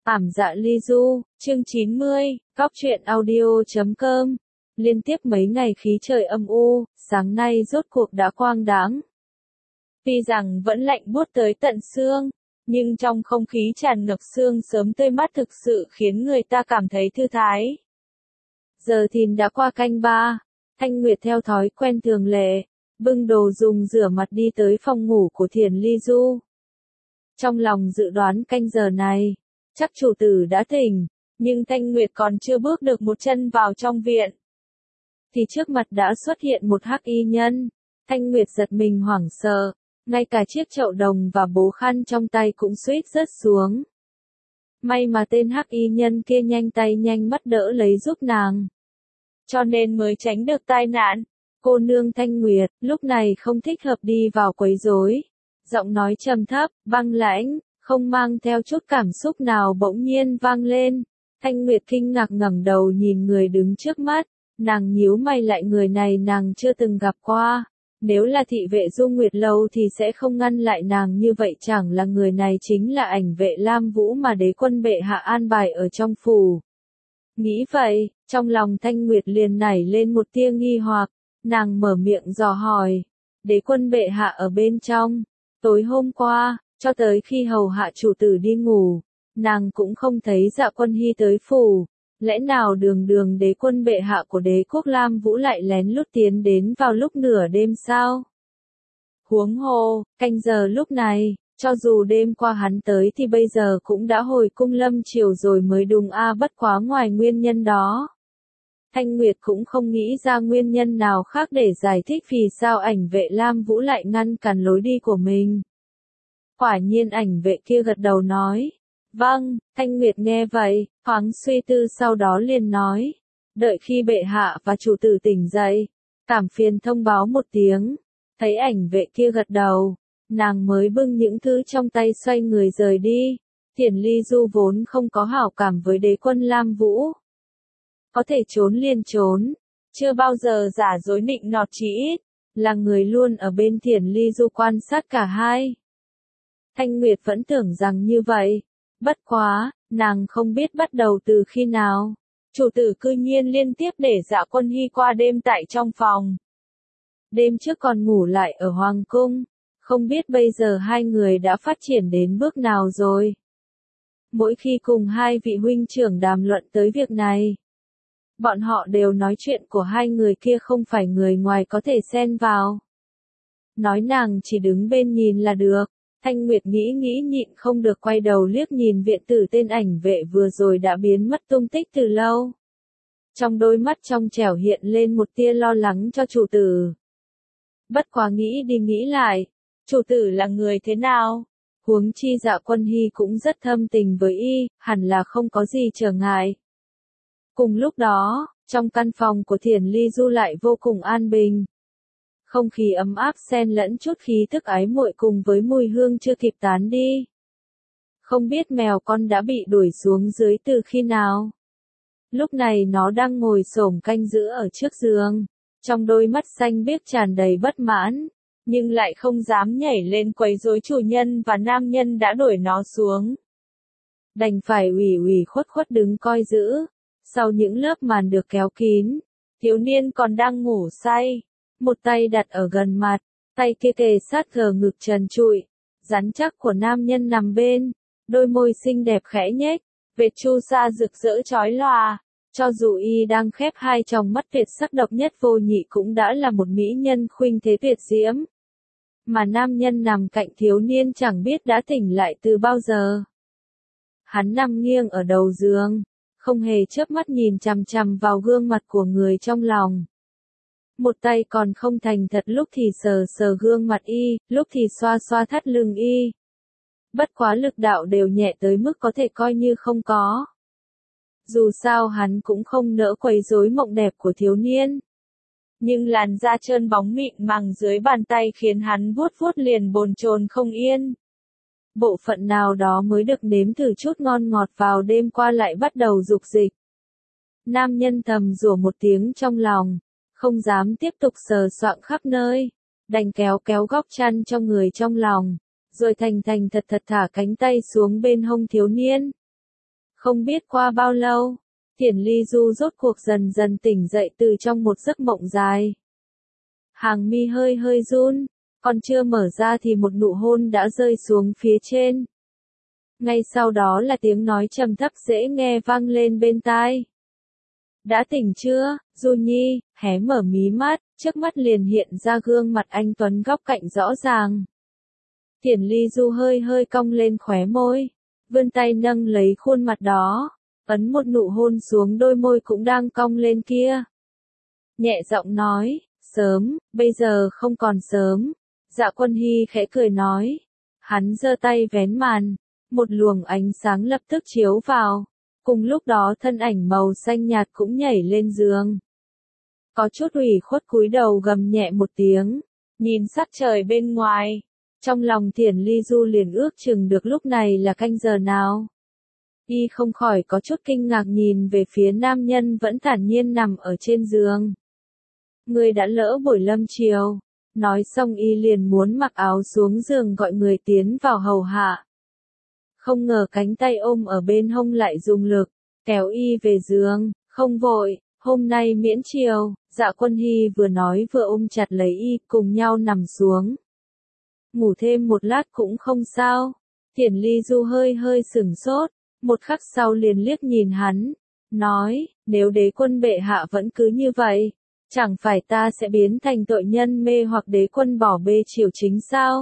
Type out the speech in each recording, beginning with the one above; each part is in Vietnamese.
Ảm dạ ly du, chương 90, Góc truyện audio.com. Liên tiếp mấy ngày khí trời âm u, sáng nay rốt cuộc đã quang đãng. Tuy rằng vẫn lạnh buốt tới tận xương, nhưng trong không khí tràn ngập sương sớm tươi mát thực sự khiến người ta cảm thấy thư thái. Giờ thìn đã qua canh 3, Thanh Nguyệt theo thói quen thường lệ, bưng đồ dùng rửa mặt đi tới phòng ngủ của Thiền Ly Du. Trong lòng dự đoán canh giờ này, chắc chủ tử đã tỉnh, nhưng Thanh Nguyệt còn chưa bước được một chân vào trong viện. Thì trước mặt đã xuất hiện một hắc y nhân, Thanh Nguyệt giật mình hoảng sợ, ngay cả chiếc chậu đồng và bố khăn trong tay cũng suýt rớt xuống. May mà tên hắc y nhân kia nhanh tay nhanh mắt đỡ lấy giúp nàng, cho nên mới tránh được tai nạn. Cô nương Thanh Nguyệt, lúc này không thích hợp đi vào quấy rối. Giọng nói trầm thấp, băng lãnh, không mang theo chút cảm xúc nào bỗng nhiên vang lên. Thanh Nguyệt kinh ngạc ngẩng đầu nhìn người đứng trước mắt, nàng nhíu mày lại, người này nàng chưa từng gặp qua. Nếu là thị vệ Du Nguyệt Lâu thì sẽ không ngăn lại nàng như vậy, chẳng là người này chính là ảnh vệ Lam Vũ mà đế quân bệ hạ an bài ở trong phủ. Nghĩ vậy, trong lòng Thanh Nguyệt liền nảy lên một tia nghi hoặc, nàng mở miệng dò hỏi, đế quân bệ hạ ở bên trong. Tối hôm qua, cho tới khi hầu hạ chủ tử đi ngủ, nàng cũng không thấy Dạ Quân Hy tới phủ. Lẽ nào đường đế quân bệ hạ của đế quốc Lam Vũ lại lén lút tiến đến vào lúc nửa đêm sao? Huống hồ, canh giờ lúc này, cho dù đêm qua hắn tới thì bây giờ cũng đã hồi cung lâm triều rồi mới đúng a. Bất quá ngoài nguyên nhân đó, Thanh Nguyệt cũng không nghĩ ra nguyên nhân nào khác để giải thích vì sao ảnh vệ Lam Vũ lại ngăn cản lối đi của mình. Quả nhiên ảnh vệ kia gật đầu nói, vâng. Thanh Nguyệt nghe vậy, thoáng suy tư sau đó liền nói, đợi khi bệ hạ và chủ tử tỉnh dậy, cảm phiền thông báo một tiếng. Thấy ảnh vệ kia gật đầu, nàng mới bưng những thứ trong tay xoay người rời đi. Thiền Ly Du vốn không có hảo cảm với đế quân Lam Vũ. Có thể trốn liền trốn, chưa bao giờ giả dối nịnh nọt, chí ít là người luôn ở bên Thiền Ly Du quan sát cả hai. Thanh Nguyệt vẫn tưởng rằng như vậy, bất quá, nàng không biết bắt đầu từ khi nào, chủ tử cư nhiên liên tiếp để Dạ Quân Hy qua đêm tại trong phòng. Đêm trước còn ngủ lại ở Hoàng cung, không biết bây giờ hai người đã phát triển đến bước nào rồi. Mỗi khi cùng hai vị huynh trưởng đàm luận tới việc này, bọn họ đều nói chuyện của hai người kia không phải người ngoài có thể xen vào. Nói nàng chỉ đứng bên nhìn là được. Thanh Nguyệt nghĩ nhịn không được quay đầu liếc nhìn viện tử tên ảnh vệ vừa rồi đã biến mất tung tích từ lâu. Trong đôi mắt trong trẻo hiện lên một tia lo lắng cho chủ tử. Bất quá nghĩ đi nghĩ lại, chủ tử là người thế nào? Huống chi Dạ Quân Hy cũng rất thâm tình với y, hẳn là không có gì trở ngại. Cùng lúc đó, trong căn phòng của Thiền Ly Du lại vô cùng an bình. Không khí ấm áp xen lẫn chút khí tức ái muội cùng với mùi hương chưa kịp tán đi. Không biết mèo con đã bị đuổi xuống dưới từ khi nào. Lúc này nó đang ngồi xổm canh giữ ở trước giường, trong đôi mắt xanh biếc tràn đầy bất mãn, nhưng lại không dám nhảy lên quấy rối chủ nhân và nam nhân đã đuổi nó xuống. Đành phải ủy khuất đứng coi giữ. Sau những lớp màn được kéo kín, thiếu niên còn đang ngủ say. Một tay đặt ở gần mặt, tay kia kề sát gờ ngực trần trụi, rắn chắc của nam nhân nằm bên, đôi môi xinh đẹp khẽ nhếch, vệt chu sa rực rỡ chói lòa. Cho dù y đang khép hai tròng mắt tuyệt sắc độc nhất vô nhị cũng đã là một mỹ nhân khuynh thế tuyệt diễm. Mà nam nhân nằm cạnh thiếu niên chẳng biết đã tỉnh lại từ bao giờ. Hắn nằm nghiêng ở đầu giường, không hề chớp mắt nhìn chằm chằm vào gương mặt của người trong lòng. Một tay còn không thành thật, lúc thì sờ gương mặt y, lúc thì xoa thắt lưng y. Bất quá lực đạo đều nhẹ tới mức có thể coi như không có. Dù sao hắn cũng không nỡ quấy rối mộng đẹp của thiếu niên. Nhưng làn da trơn bóng mịn màng dưới bàn tay khiến hắn vuốt liền bồn chồn không yên. Bộ phận nào đó mới được nếm thử chút ngon ngọt vào đêm qua lại bắt đầu dục dịch. Nam nhân thầm rủa một tiếng trong lòng, không dám tiếp tục sờ soạng khắp nơi, đành kéo góc chăn cho người trong lòng, rồi thành thật thả cánh tay xuống bên hông thiếu niên. Không biết qua bao lâu, Thiển Ly Du rốt cuộc dần dần tỉnh dậy từ trong một giấc mộng dài. Hàng mi hơi hơi run, còn chưa mở ra thì một nụ hôn đã rơi xuống phía trên. Ngay sau đó là tiếng nói trầm thấp dễ nghe vang lên bên tai. Đã tỉnh chưa, Du Nhi, hé mở mí mắt, trước mắt liền hiện ra gương mặt anh Tuấn góc cạnh rõ ràng. Thiển Ly Du hơi hơi cong lên khóe môi, vươn tay nâng lấy khuôn mặt đó, ấn một nụ hôn xuống đôi môi cũng đang cong lên kia. Nhẹ giọng nói, sớm, bây giờ không còn sớm. Dạ Quân Hy khẽ cười nói. Hắn giơ tay vén màn, một luồng ánh sáng lập tức chiếu vào. Cùng lúc đó thân ảnh màu xanh nhạt cũng nhảy lên giường. Có chút ủy khuất cúi đầu gầm nhẹ một tiếng, nhìn sắc trời bên ngoài. Trong lòng Thiển Ly Du liền ước chừng được lúc này là canh giờ nào. Y không khỏi có chút kinh ngạc nhìn về phía nam nhân vẫn thản nhiên nằm ở trên giường. Người đã lỡ buổi lâm chiều. Nói xong Y liền muốn mặc áo xuống giường gọi người tiến vào hầu hạ. Không ngờ cánh tay ôm ở bên hông lại dùng lực, kéo Y về giường, không vội, hôm nay miễn chiều. Dạ Quân Hy vừa nói vừa ôm chặt lấy Y cùng nhau nằm xuống. Ngủ thêm một lát cũng không sao. Thiển Ly Du hơi hơi sửng sốt, một khắc sau liền liếc nhìn hắn, nói, nếu đế quân bệ hạ vẫn cứ như vậy, chẳng phải ta sẽ biến thành tội nhân mê hoặc đế quân bỏ bê triều chính sao?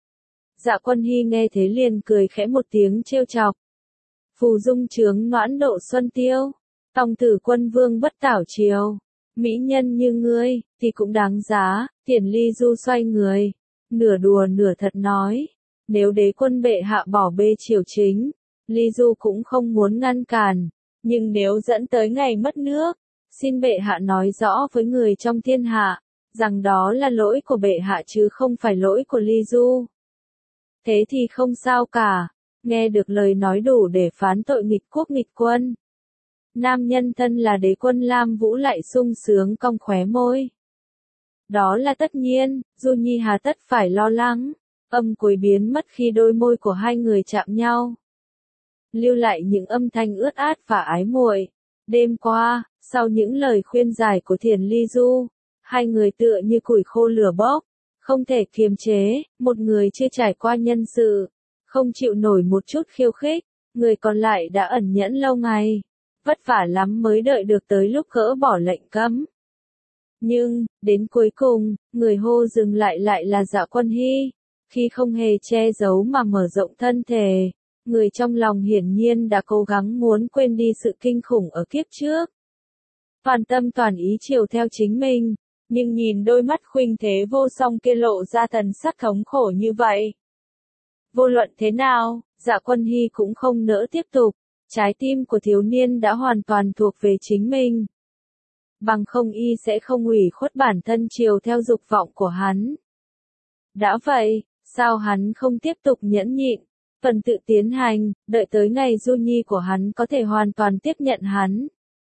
Dạ Quân Hy nghe thế liền cười khẽ một tiếng trêu chọc. Phù dung trướng noãn độ xuân tiêu, tòng tử quân vương bất tảo triều, mỹ nhân như ngươi, thì cũng đáng giá. Thiển Ly Du xoay người, nửa đùa nửa thật nói, nếu đế quân bệ hạ bỏ bê triều chính, Ly Du cũng không muốn ngăn cản, nhưng nếu dẫn tới ngày mất nước, xin bệ hạ nói rõ với người trong thiên hạ, rằng đó là lỗi của bệ hạ chứ không phải lỗi của Ly Du. Thế thì không sao cả, nghe được lời nói đủ để phán tội nghịch quốc nghịch quân. Nam nhân thân là đế quân Lam Vũ lại sung sướng cong khóe môi. Đó là tất nhiên, Du Nhi hà tất phải lo lắng. Âm cuối biến mất khi đôi môi của hai người chạm nhau, lưu lại những âm thanh ướt át và ái muội. Đêm qua, sau những lời khuyên giải của Thiển Ly Du, hai người tựa như củi khô lửa bốc, không thể kiềm chế. Một người chưa trải qua nhân sự, không chịu nổi một chút khiêu khích, người còn lại đã ẩn nhẫn lâu ngày, vất vả lắm mới đợi được tới lúc gỡ bỏ lệnh cấm. Nhưng, đến cuối cùng, người hô dừng lại là Dạ Quân Hy, khi không hề che giấu mà mở rộng thân thể. Người trong lòng hiển nhiên đã cố gắng muốn quên đi sự kinh khủng ở kiếp trước. Toàn tâm toàn ý chiều theo chính mình, nhưng nhìn đôi mắt khuynh thế vô song kia lộ ra thần sắc thống khổ như vậy. Vô luận thế nào, Dạ Quân Hy cũng không nỡ tiếp tục, trái tim của thiếu niên đã hoàn toàn thuộc về chính mình. Bằng không Y sẽ không ủy khuất bản thân chiều theo dục vọng của hắn. Đã vậy, sao hắn không tiếp tục nhẫn nhịn? Phần tự tiến hành, đợi tới ngày Du Nhi của hắn có thể hoàn toàn tiếp nhận hắn.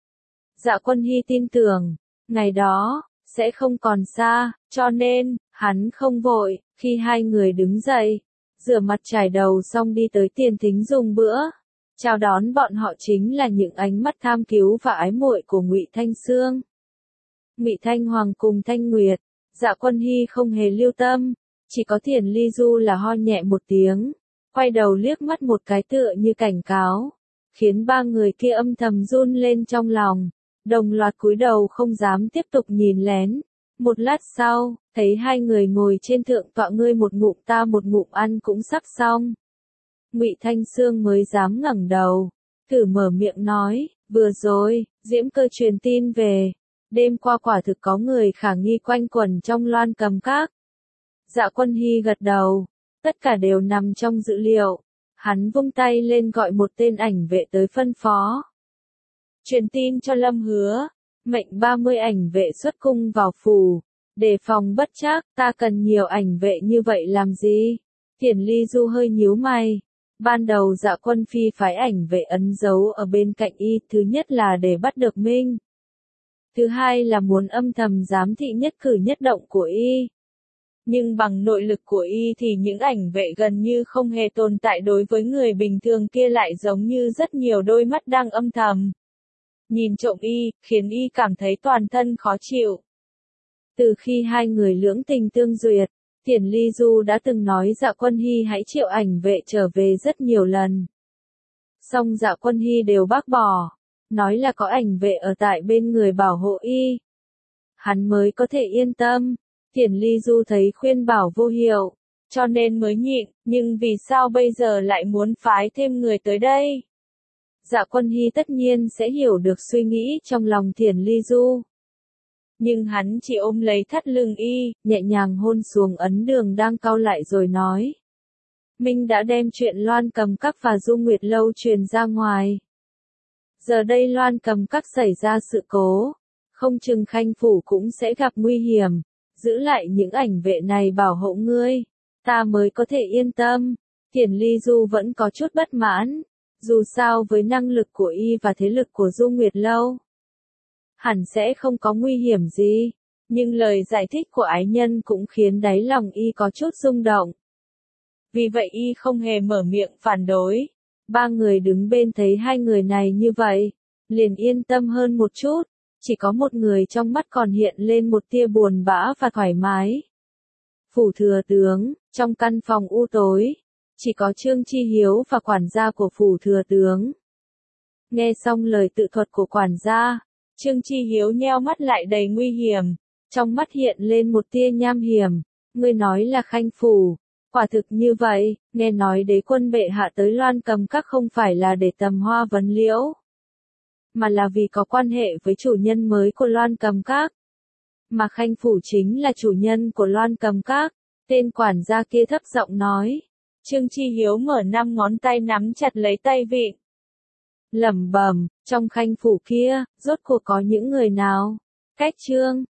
Dạ Quân Hy tin tưởng, ngày đó, sẽ không còn xa, cho nên, hắn không vội. Khi hai người đứng dậy, rửa mặt chải đầu xong đi tới tiền thính dùng bữa. Chào đón bọn họ chính là những ánh mắt tham cứu và ái muội của Ngụy Thanh Sương, Ngụy Thanh Hoàng cùng Thanh Nguyệt. Dạ Quân Hy không hề lưu tâm, chỉ có Thiển Ly Du là ho nhẹ một tiếng, quay đầu liếc mắt một cái tựa như cảnh cáo, khiến ba người kia âm thầm run lên trong lòng, đồng loạt cúi đầu không dám tiếp tục nhìn lén. Một lát sau, thấy hai người ngồi trên thượng tọa ngươi một ngụm ta một ngụm ăn cũng sắp xong. Ngụy Thanh Sương mới dám ngẩng đầu, thử mở miệng nói, vừa rồi, Diễm Cơ truyền tin về, đêm qua quả thực có người khả nghi quanh quẩn trong Loan Cầm Các. Dạ Quân Hy gật đầu, tất cả đều nằm trong dữ liệu. Hắn vung tay lên gọi một tên ảnh vệ tới phân phó. Truyền tin cho Lâm Hứa, mệnh 30 ảnh vệ xuất cung vào phủ, đề phòng bất trắc. Ta cần nhiều ảnh vệ như vậy làm gì? Thiển Ly Du hơi nhíu mày. Ban đầu Dạ Quân Phi phái ảnh vệ ấn dấu ở bên cạnh Y, thứ nhất là để bắt được Minh, thứ hai là muốn âm thầm giám thị nhất cử nhất động của Y. Nhưng bằng nội lực của y thì những ảnh vệ gần như không hề tồn tại đối với người bình thường kia lại giống như rất nhiều đôi mắt đang âm thầm nhìn trộm y, khiến y cảm thấy toàn thân khó chịu. Từ khi hai người lưỡng tình tương duyệt, Tiền Ly Du đã từng nói Dạ Quân Hy hãy triệu ảnh vệ trở về rất nhiều lần. Song Dạ Quân Hy đều bác bỏ, nói là có ảnh vệ ở tại bên người bảo hộ y, hắn mới có thể yên tâm. Tiền Ly Du thấy khuyên bảo vô hiệu, cho nên mới nhịn, nhưng vì sao bây giờ lại muốn phái thêm người tới đây? Dạ Quân Hy tất nhiên sẽ hiểu được suy nghĩ trong lòng Tiền Ly Du. Nhưng hắn chỉ ôm lấy thắt lưng y, nhẹ nhàng hôn xuống ấn đường đang cau lại rồi nói. Minh đã đem chuyện Loan Cầm Các và Du Nguyệt Lâu truyền ra ngoài. Giờ đây Loan Cầm Các xảy ra sự cố, không chừng Khanh Phủ cũng sẽ gặp nguy hiểm. Giữ lại những ảnh vệ này bảo hộ ngươi, ta mới có thể yên tâm. Tiền Ly Du vẫn có chút bất mãn, dù sao với năng lực của y và thế lực của Du Nguyệt Lâu, hẳn sẽ không có nguy hiểm gì, nhưng lời giải thích của ái nhân cũng khiến đáy lòng y có chút rung động. Vì vậy y không hề mở miệng phản đối. Ba người đứng bên thấy hai người này như vậy, liền yên tâm hơn một chút. Chỉ có một người trong mắt còn hiện lên một tia buồn bã và thoải mái. Phủ thừa tướng, trong căn phòng u tối, chỉ có Trương Chi Hiếu và quản gia của phủ thừa tướng. Nghe xong lời tự thuật của quản gia, Trương Chi Hiếu nheo mắt lại đầy nguy hiểm, trong mắt hiện lên một tia nham hiểm. Ngươi nói là Khanh Phủ, quả thực như vậy, nghe nói đế quân bệ hạ tới Loan Cầm Các không phải là để tầm hoa vấn liễu, mà là vì có quan hệ với chủ nhân mới của Loan Cầm Các. Mà Khanh Phủ chính là chủ nhân của Loan Cầm Các, tên quản gia kia thấp giọng nói. Trương Chi Hiếu mở 5 ngón tay nắm chặt lấy tay vịn. Lẩm bẩm, trong Khanh Phủ kia, rốt cuộc có những người nào? Cách Trương,